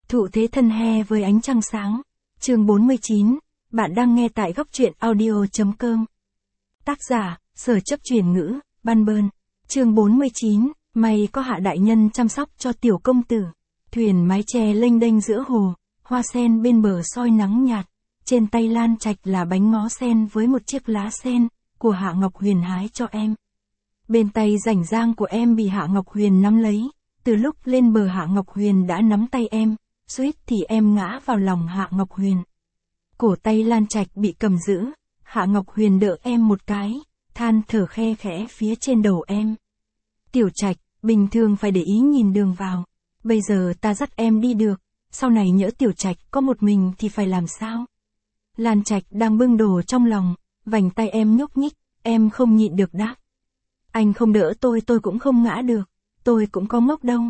Thụ thế thân he với ánh trăng sáng. Chương 49, bạn đang nghe tại góc truyện audio.com. Tác giả, Sở Chấp Truyền Ngữ, Ban Bơn. Chương 49, may có Hạ đại nhân chăm sóc cho tiểu công tử. Thuyền mái che lênh đênh giữa hồ, hoa sen bên bờ soi nắng nhạt. Trên tay Lan Trạch là bánh ngó sen với một chiếc lá sen, của Hạ Ngọc Huyền hái cho em. Bên tay rảnh rang của em bị Hạ Ngọc Huyền nắm lấy. Từ lúc lên bờ Hạ Ngọc Huyền đã nắm tay em, suýt thì em ngã vào lòng Hạ Ngọc Huyền. Cổ tay Lan Trạch bị cầm giữ, Hạ Ngọc Huyền đỡ em một cái, than thở khe khẽ phía trên đầu em. Tiểu Trạch, bình thường phải để ý nhìn đường vào. Bây giờ ta dắt em đi được, sau này nhỡ Tiểu Trạch có một mình thì phải làm sao? Lan Trạch đang bưng đồ trong lòng, vành tay em nhúc nhích, em không nhịn được đáp. Anh không đỡ tôi cũng không ngã được, tôi cũng có ngốc đâu.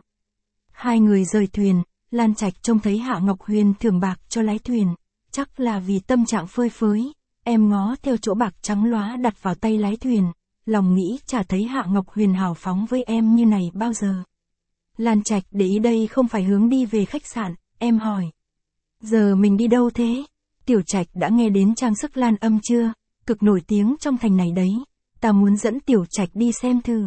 Hai người rời thuyền, Lan Trạch trông thấy Hạ Ngọc Huyền thưởng bạc cho lái thuyền, chắc là vì tâm trạng phơi phới, em ngó theo chỗ bạc trắng lóa đặt vào tay lái thuyền, lòng nghĩ chả thấy Hạ Ngọc Huyền hào phóng với em như này bao giờ. Lan Trạch để ý đây không phải hướng đi về khách sạn, em hỏi. Giờ mình đi đâu thế? Tiểu Trạch đã nghe đến trang sức Lan Âm chưa? Cực nổi tiếng trong thành này đấy, ta muốn dẫn Tiểu Trạch đi xem thử.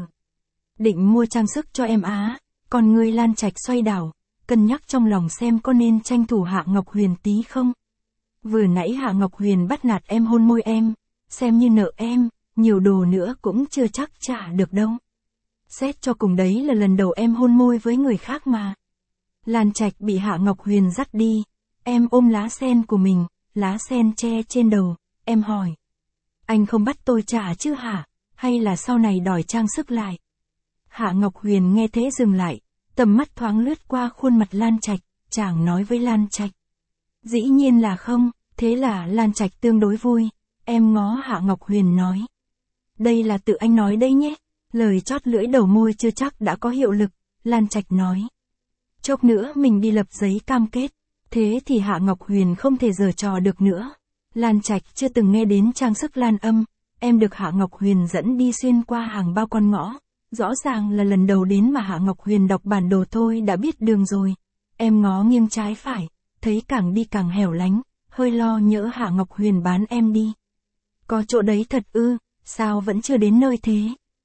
Định mua trang sức cho em á? Còn người Lan Trạch xoay đảo, cân nhắc trong lòng xem có nên tranh thủ Hạ Ngọc Huyền tí không. Vừa nãy Hạ Ngọc Huyền bắt nạt em hôn môi em, xem như nợ em, nhiều đồ nữa cũng chưa chắc trả được đâu. Xét cho cùng đấy là lần đầu em hôn môi với người khác mà. Lan Trạch bị Hạ Ngọc Huyền dắt đi, em ôm lá sen của mình, lá sen che trên đầu, em hỏi. Anh không bắt tôi trả chứ hả, hay là sau này đòi trang sức lại? Hạ Ngọc Huyền nghe thế dừng lại, tầm mắt thoáng lướt qua khuôn mặt Lan Trạch, chàng nói với Lan Trạch. Dĩ nhiên là không, thế là Lan Trạch tương đối vui, em ngó Hạ Ngọc Huyền nói. Đây là tự anh nói đây nhé, lời chót lưỡi đầu môi chưa chắc đã có hiệu lực, Lan Trạch nói. Chốc nữa mình đi lập giấy cam kết, thế thì Hạ Ngọc Huyền không thể giở trò được nữa. Lan Trạch chưa từng nghe đến trang sức Lan Âm, em được Hạ Ngọc Huyền dẫn đi xuyên qua hàng bao con ngõ. Rõ ràng là lần đầu đến mà Hạ Ngọc Huyền đọc bản đồ thôi đã biết đường rồi. Em ngó nghiêng trái phải, thấy càng đi càng hẻo lánh, hơi lo nhỡ Hạ Ngọc Huyền bán em đi. Có chỗ đấy thật ư, sao vẫn chưa đến nơi thế?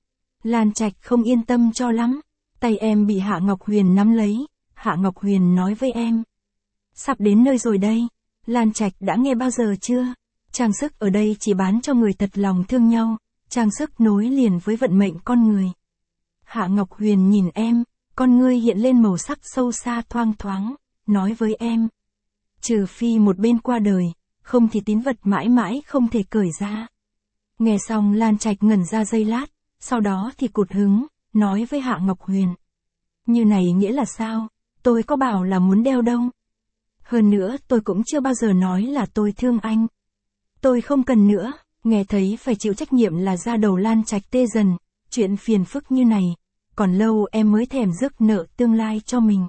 Lan Trạch không yên tâm cho lắm, tay em bị Hạ Ngọc Huyền nắm lấy, Hạ Ngọc Huyền nói với em. Sắp đến nơi rồi đây, Lan Trạch đã nghe bao giờ chưa? Trang sức ở đây chỉ bán cho người thật lòng thương nhau, trang sức nối liền với vận mệnh con người. Hạ Ngọc Huyền nhìn em, con ngươi hiện lên màu sắc sâu xa thoang thoáng, nói với em. Trừ phi một bên qua đời, không thì tín vật mãi mãi không thể cởi ra. Nghe xong Lan Trạch ngẩn ra giây lát, sau đó thì cụt hứng, nói với Hạ Ngọc Huyền. Như này nghĩa là sao? Tôi có bảo là muốn đeo đâu. Hơn nữa tôi cũng chưa bao giờ nói là tôi thương anh. Tôi không cần nữa, nghe thấy phải chịu trách nhiệm là da đầu Lan Trạch tê dần. Chuyện phiền phức như này, còn lâu em mới thèm rước nợ tương lai cho mình.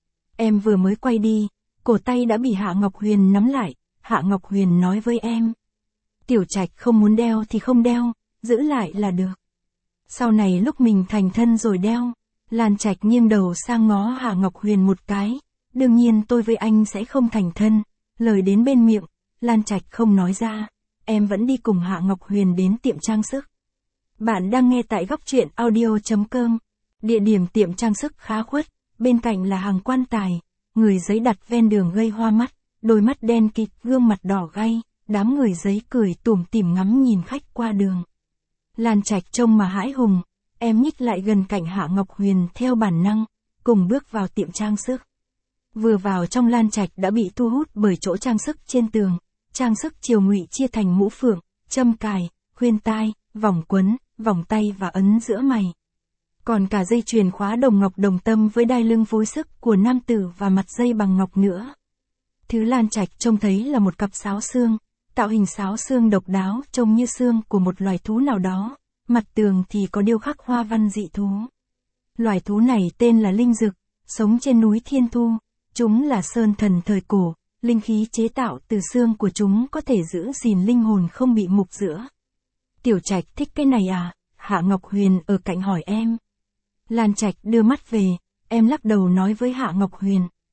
Em vừa mới quay đi, cổ tay đã bị Hạ Ngọc Huyền nắm lại, Hạ Ngọc Huyền nói với em. Tiểu Trạch không muốn đeo thì không đeo, giữ lại là được. Sau này lúc mình thành thân rồi đeo. Lan Trạch nghiêng đầu sang ngó Hạ Ngọc Huyền một cái. Đương nhiên tôi với anh sẽ không thành thân. Lời đến bên miệng, Lan Trạch không nói ra. Em vẫn đi cùng Hạ Ngọc Huyền đến tiệm trang sức. Bạn đang nghe tại góc truyện audio.com. Địa điểm tiệm trang sức khá khuất, bên cạnh là hàng quan tài, người giấy đặt ven đường gây hoa mắt, đôi mắt đen kịt, gương mặt đỏ gay, đám người giấy cười tủm tỉm ngắm nhìn khách qua đường. Lan Trạch trông mà hãi hùng, em nhích lại gần cạnh Hạ Ngọc Huyền theo bản năng, cùng bước vào tiệm trang sức. Vừa vào trong Lan Trạch đã bị thu hút bởi chỗ trang sức trên tường, trang sức triều ngụy chia thành mũ phượng, châm cài, khuyên tai, vòng quấn, vòng tay và ấn giữa mày. Còn cả dây chuyền khóa đồng ngọc đồng tâm với đai lưng phối sức của nam tử và mặt dây bằng ngọc nữa. Thứ Lan Trạch trông thấy là một cặp sáo xương, tạo hình sáo xương độc đáo trông như xương của một loài thú nào đó, mặt tường thì có điêu khắc hoa văn dị thú. Loài thú này tên là linh dực, sống trên núi Thiên Thu, chúng là sơn thần thời cổ, linh khí chế tạo từ xương của chúng có thể giữ gìn linh hồn không bị mục rữa. Tiểu Trạch thích cái này à? Hạ Ngọc Huyền ở cạnh hỏi em. Lan Trạch đưa mắt về, em lắc đầu nói với Hạ Ngọc Huyền.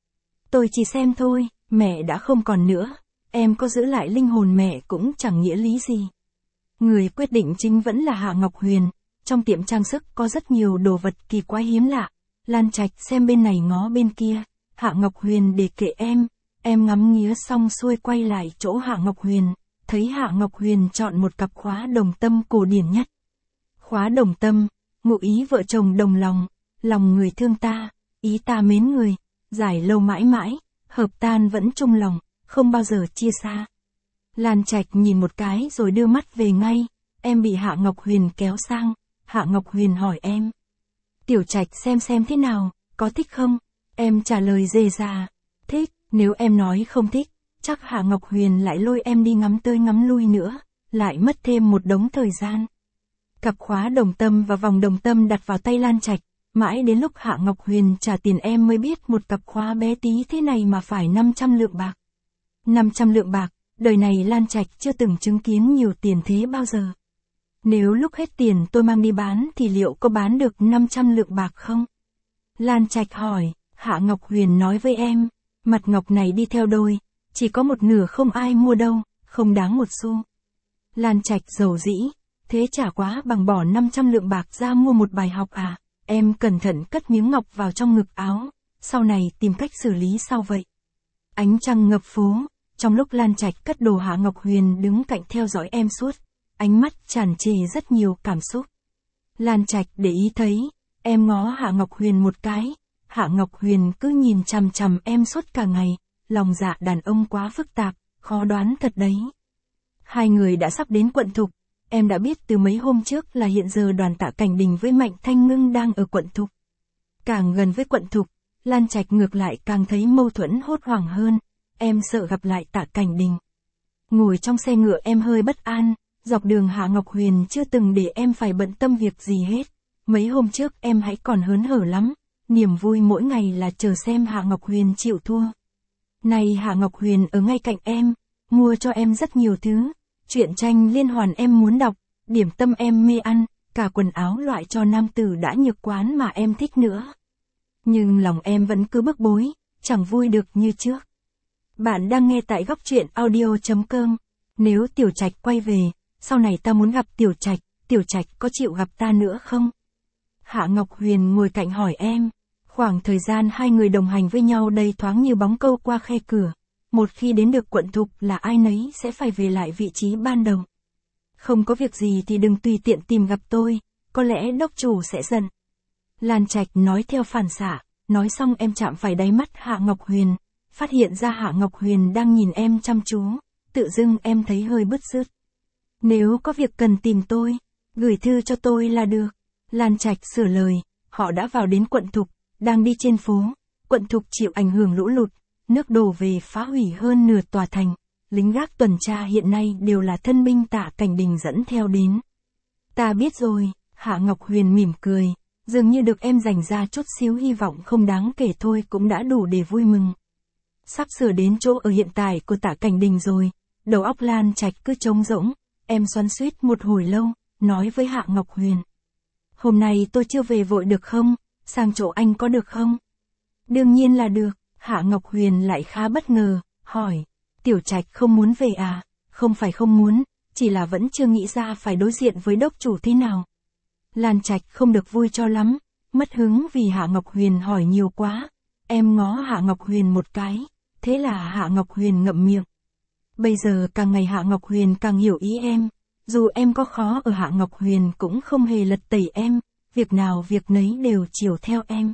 Tôi chỉ xem thôi, mẹ đã không còn nữa. Em có giữ lại linh hồn mẹ cũng chẳng nghĩa lý gì. Người quyết định chính vẫn là Hạ Ngọc Huyền. Trong tiệm trang sức có rất nhiều đồ vật kỳ quái hiếm lạ. Lan Trạch xem bên này ngó bên kia. Hạ Ngọc Huyền để kệ em. Em ngắm nghía xong xuôi quay lại chỗ Hạ Ngọc Huyền. Thấy Hạ Ngọc Huyền chọn một cặp khóa đồng tâm cổ điển nhất. Khóa đồng tâm, ngụ ý vợ chồng đồng lòng. Lòng người thương ta, ý ta mến người. Giải lâu mãi mãi, hợp tan vẫn chung lòng, không bao giờ chia xa. Lan Trạch nhìn một cái rồi đưa mắt về ngay. Em bị Hạ Ngọc Huyền kéo sang. Hạ Ngọc Huyền hỏi em. Tiểu Trạch xem thế nào, có thích không? Em trả lời dề dà. Thích, nếu em nói không thích, chắc Hạ Ngọc Huyền lại lôi em đi ngắm tới ngắm lui nữa, lại mất thêm một đống thời gian. Cặp khóa đồng tâm và vòng đồng tâm đặt vào tay Lan Trạch, mãi đến lúc Hạ Ngọc Huyền trả tiền em mới biết một cặp khóa bé tí thế này mà phải 500 lượng bạc. 500 lượng bạc, đời này Lan Trạch chưa từng chứng kiến nhiều tiền thế bao giờ. Nếu lúc hết tiền tôi mang đi bán thì liệu có bán được 500 lượng bạc không? Lan Trạch hỏi, Hạ Ngọc Huyền nói với em, mặt ngọc này đi theo đôi, chỉ có một nửa không ai mua đâu, không đáng một xu. Lan Trạch dầu dĩ, thế chả quá bằng bỏ 500 lượng bạc ra mua một bài học à? Em cẩn thận cất miếng ngọc vào trong ngực áo, sau này tìm cách xử lý sao vậy? Ánh trăng ngập phố, trong lúc Lan Trạch cất đồ Hạ Ngọc Huyền đứng cạnh theo dõi em suốt, ánh mắt tràn trề rất nhiều cảm xúc. Lan Trạch để ý thấy, em ngó Hạ Ngọc Huyền một cái, Hạ Ngọc Huyền cứ nhìn chằm chằm em suốt cả ngày, lòng dạ đàn ông quá phức tạp, khó đoán thật đấy. Hai người đã sắp đến quận Thục, em đã biết từ mấy hôm trước là hiện giờ đoàn Tạ Cảnh Đình với Mạnh Thanh Ngưng đang ở quận Thục. Càng gần với quận Thục, Lan Trạch ngược lại càng thấy mâu thuẫn hốt hoảng hơn, em sợ gặp lại Tạ Cảnh Đình. Ngồi trong xe ngựa em hơi bất an, dọc đường Hạ Ngọc Huyền chưa từng để em phải bận tâm việc gì hết. Mấy hôm trước em hãy còn hớn hở lắm, niềm vui mỗi ngày là chờ xem Hạ Ngọc Huyền chịu thua. Này Hạ Ngọc Huyền ở ngay cạnh em, mua cho em rất nhiều thứ, truyện tranh liên hoàn em muốn đọc, điểm tâm em mê ăn, cả quần áo loại cho nam tử đã nhược quán mà em thích nữa. Nhưng lòng em vẫn cứ bức bối, chẳng vui được như trước. Bạn đang nghe tại góc truyện audio.com. Nếu Tiểu Trạch quay về, sau này ta muốn gặp Tiểu Trạch có chịu gặp ta nữa không? Hạ Ngọc Huyền ngồi cạnh hỏi em. Khoảng thời gian hai người đồng hành với nhau đây thoáng như bóng câu qua khe cửa. Một khi đến được quận Thục là ai nấy sẽ phải về lại vị trí ban đầu. Không có việc gì thì đừng tùy tiện tìm gặp tôi, có lẽ đốc chủ sẽ giận. Lan Trạch nói theo phản xạ, nói xong em chạm phải đáy mắt Hạ Ngọc Huyền, phát hiện ra Hạ Ngọc Huyền đang nhìn em chăm chú, tự dưng em thấy hơi bứt rứt. Nếu có việc cần tìm tôi, gửi thư cho tôi là được. Lan Trạch sửa lời, họ đã vào đến quận Thục, đang đi trên phố, quận Thục chịu ảnh hưởng lũ lụt, nước đổ về phá hủy hơn nửa tòa thành, lính gác tuần tra hiện nay đều là thân binh Tạ Cảnh Đình dẫn theo đến. Ta biết rồi, Hạ Ngọc Huyền mỉm cười, dường như được em dành ra chút xíu hy vọng không đáng kể thôi cũng đã đủ để vui mừng. Sắp sửa đến chỗ ở hiện tại của Tạ Cảnh Đình rồi, đầu óc Lan Trạch cứ trống rỗng, em xoắn xuýt một hồi lâu, nói với Hạ Ngọc Huyền. Hôm nay tôi chưa về vội được không, sang chỗ anh có được không? Đương nhiên là được, Hạ Ngọc Huyền lại khá bất ngờ, hỏi, Tiểu Trạch không muốn về à? Không phải không muốn, chỉ là vẫn chưa nghĩ ra phải đối diện với đốc chủ thế nào. Lan Trạch không được vui cho lắm, mất hứng vì Hạ Ngọc Huyền hỏi nhiều quá. Em ngó Hạ Ngọc Huyền một cái, thế là Hạ Ngọc Huyền ngậm miệng. Bây giờ càng ngày Hạ Ngọc Huyền càng hiểu ý em, dù em có khó ở Hạ Ngọc Huyền cũng không hề lật tẩy em, việc nào việc nấy đều chiều theo em.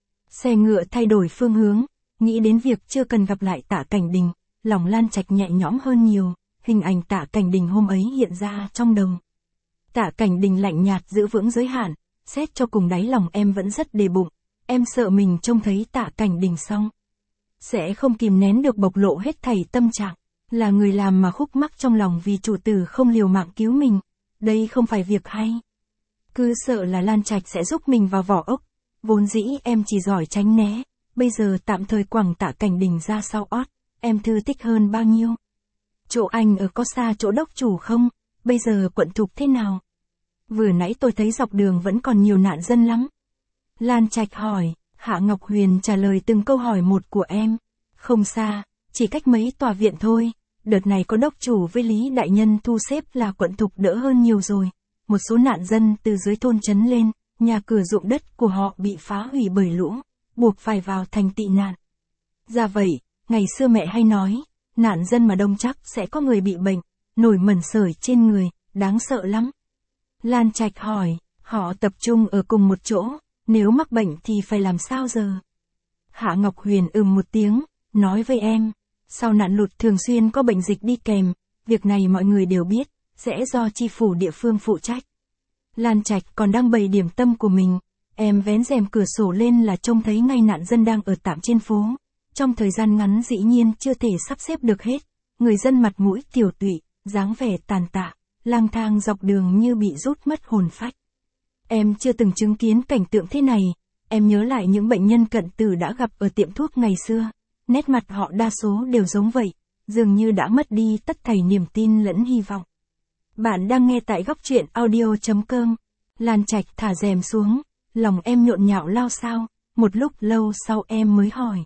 Xe ngựa thay đổi phương hướng, nghĩ đến việc chưa cần gặp lại Tạ Cảnh Đình, lòng Lan Trạch nhẹ nhõm hơn nhiều, hình ảnh Tạ Cảnh Đình hôm ấy hiện ra trong đầu. Tạ Cảnh Đình lạnh nhạt giữ vững giới hạn, xét cho cùng đáy lòng em vẫn rất đề bụng, em sợ mình trông thấy Tạ Cảnh Đình xong sẽ không kìm nén được bộc lộ hết thảy tâm trạng, là người làm mà khúc mắc trong lòng vì chủ tử không liều mạng cứu mình, đây không phải việc hay. Cứ sợ là Lan Trạch sẽ giúp mình vào vỏ ốc, vốn dĩ em chỉ giỏi tránh né, bây giờ tạm thời quẳng Tạ Cảnh Đình ra sau ót, em thư thích hơn bao nhiêu. Chỗ anh ở có xa chỗ đốc chủ không, bây giờ quận Thục thế nào? Vừa nãy tôi thấy dọc đường vẫn còn nhiều nạn dân lắm. Lan Trạch hỏi, Hạ Ngọc Huyền trả lời từng câu hỏi một của em. Không xa, chỉ cách mấy tòa viện thôi, đợt này có đốc chủ với Lý Đại Nhân thu xếp là quận Thục đỡ hơn nhiều rồi. Một số nạn dân từ dưới thôn trấn lên, nhà cửa ruộng đất của họ bị phá hủy bởi lũ, buộc phải vào thành tị nạn. Ra vậy, ngày xưa mẹ hay nói, nạn dân mà đông chắc sẽ có người bị bệnh, nổi mẩn sởi trên người, đáng sợ lắm. Lan Trạch hỏi, họ tập trung ở cùng một chỗ, nếu mắc bệnh thì phải làm sao giờ? Hạ Ngọc Huyền một tiếng, nói với em, sau nạn lụt thường xuyên có bệnh dịch đi kèm, việc này mọi người đều biết, sẽ do chi phủ địa phương phụ trách. Lan Trạch còn đang bày điểm tâm của mình, em vén rèm cửa sổ lên là trông thấy ngay nạn dân đang ở tạm trên phố. Trong thời gian ngắn dĩ nhiên chưa thể sắp xếp được hết, người dân mặt mũi tiều tụy, dáng vẻ tàn tạ, lang thang dọc đường như bị rút mất hồn phách. Em chưa từng chứng kiến cảnh tượng thế này, em nhớ lại những bệnh nhân cận tử đã gặp ở tiệm thuốc ngày xưa, nét mặt họ đa số đều giống vậy, dường như đã mất đi tất thảy niềm tin lẫn hy vọng. Bạn đang nghe tại góc truyện audio.com. Lan Trạch thả rèm xuống, lòng em nhộn nhạo lao sao, một lúc lâu sau em mới hỏi.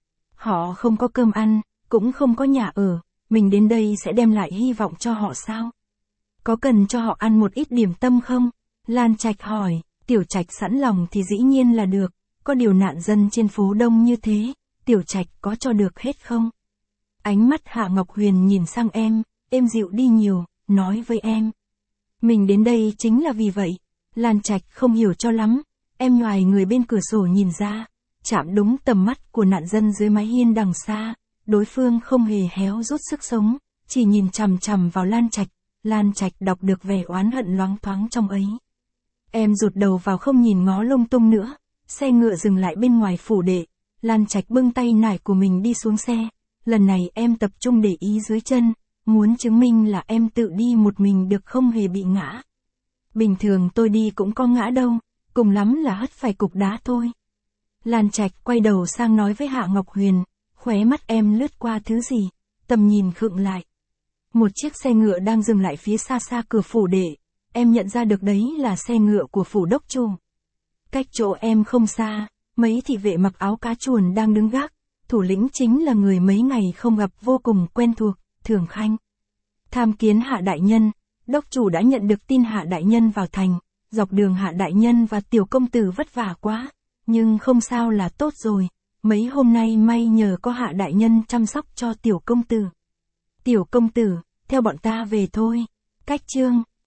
Họ không có cơm ăn, cũng không có nhà ở, mình đến đây sẽ đem lại hy vọng cho họ sao? Có cần cho họ ăn một ít điểm tâm không? Lan Trạch hỏi, Tiểu Trạch sẵn lòng thì dĩ nhiên là được, có điều nạn dân trên phố đông như thế, Tiểu Trạch có cho được hết không? Ánh mắt Hạ Ngọc Huyền nhìn sang em, êm dịu đi nhiều, nói với em. Mình đến đây chính là vì vậy. Lan Trạch không hiểu cho lắm, em nhoài người bên cửa sổ nhìn ra, chạm đúng tầm mắt của nạn dân dưới mái hiên đằng xa, đối phương không hề héo rút sức sống, chỉ nhìn chằm chằm vào Lan Trạch. Lan Trạch đọc được vẻ oán hận loáng thoáng trong ấy. Em rụt đầu vào không nhìn ngó lung tung nữa, xe ngựa dừng lại bên ngoài phủ đệ, Lan Trạch bưng tay nải của mình đi xuống xe, lần này em tập trung để ý dưới chân, muốn chứng minh là em tự đi một mình được không hề bị ngã. Bình thường tôi đi cũng có ngã đâu, cùng lắm là hất phải cục đá thôi. Lan Trạch quay đầu sang nói với Hạ Ngọc Huyền, khóe mắt em lướt qua thứ gì, tầm nhìn khựng lại. Một chiếc xe ngựa đang dừng lại phía xa xa cửa phủ đệ, em nhận ra được đấy là xe ngựa của phủ đốc chủ. Cách chỗ em không xa, mấy thị vệ mặc áo cá chuồn đang đứng gác, thủ lĩnh chính là người mấy ngày không gặp vô cùng quen thuộc, Thường Khanh. Tham kiến Hạ Đại Nhân, đốc chủ đã nhận được tin Hạ Đại Nhân vào thành, dọc đường Hạ Đại Nhân và tiểu công tử vất vả quá, nhưng không sao là tốt rồi, mấy hôm nay may nhờ có Hạ Đại Nhân chăm sóc cho tiểu công tử. Tiểu công tử, theo bọn ta về thôi. Cách chương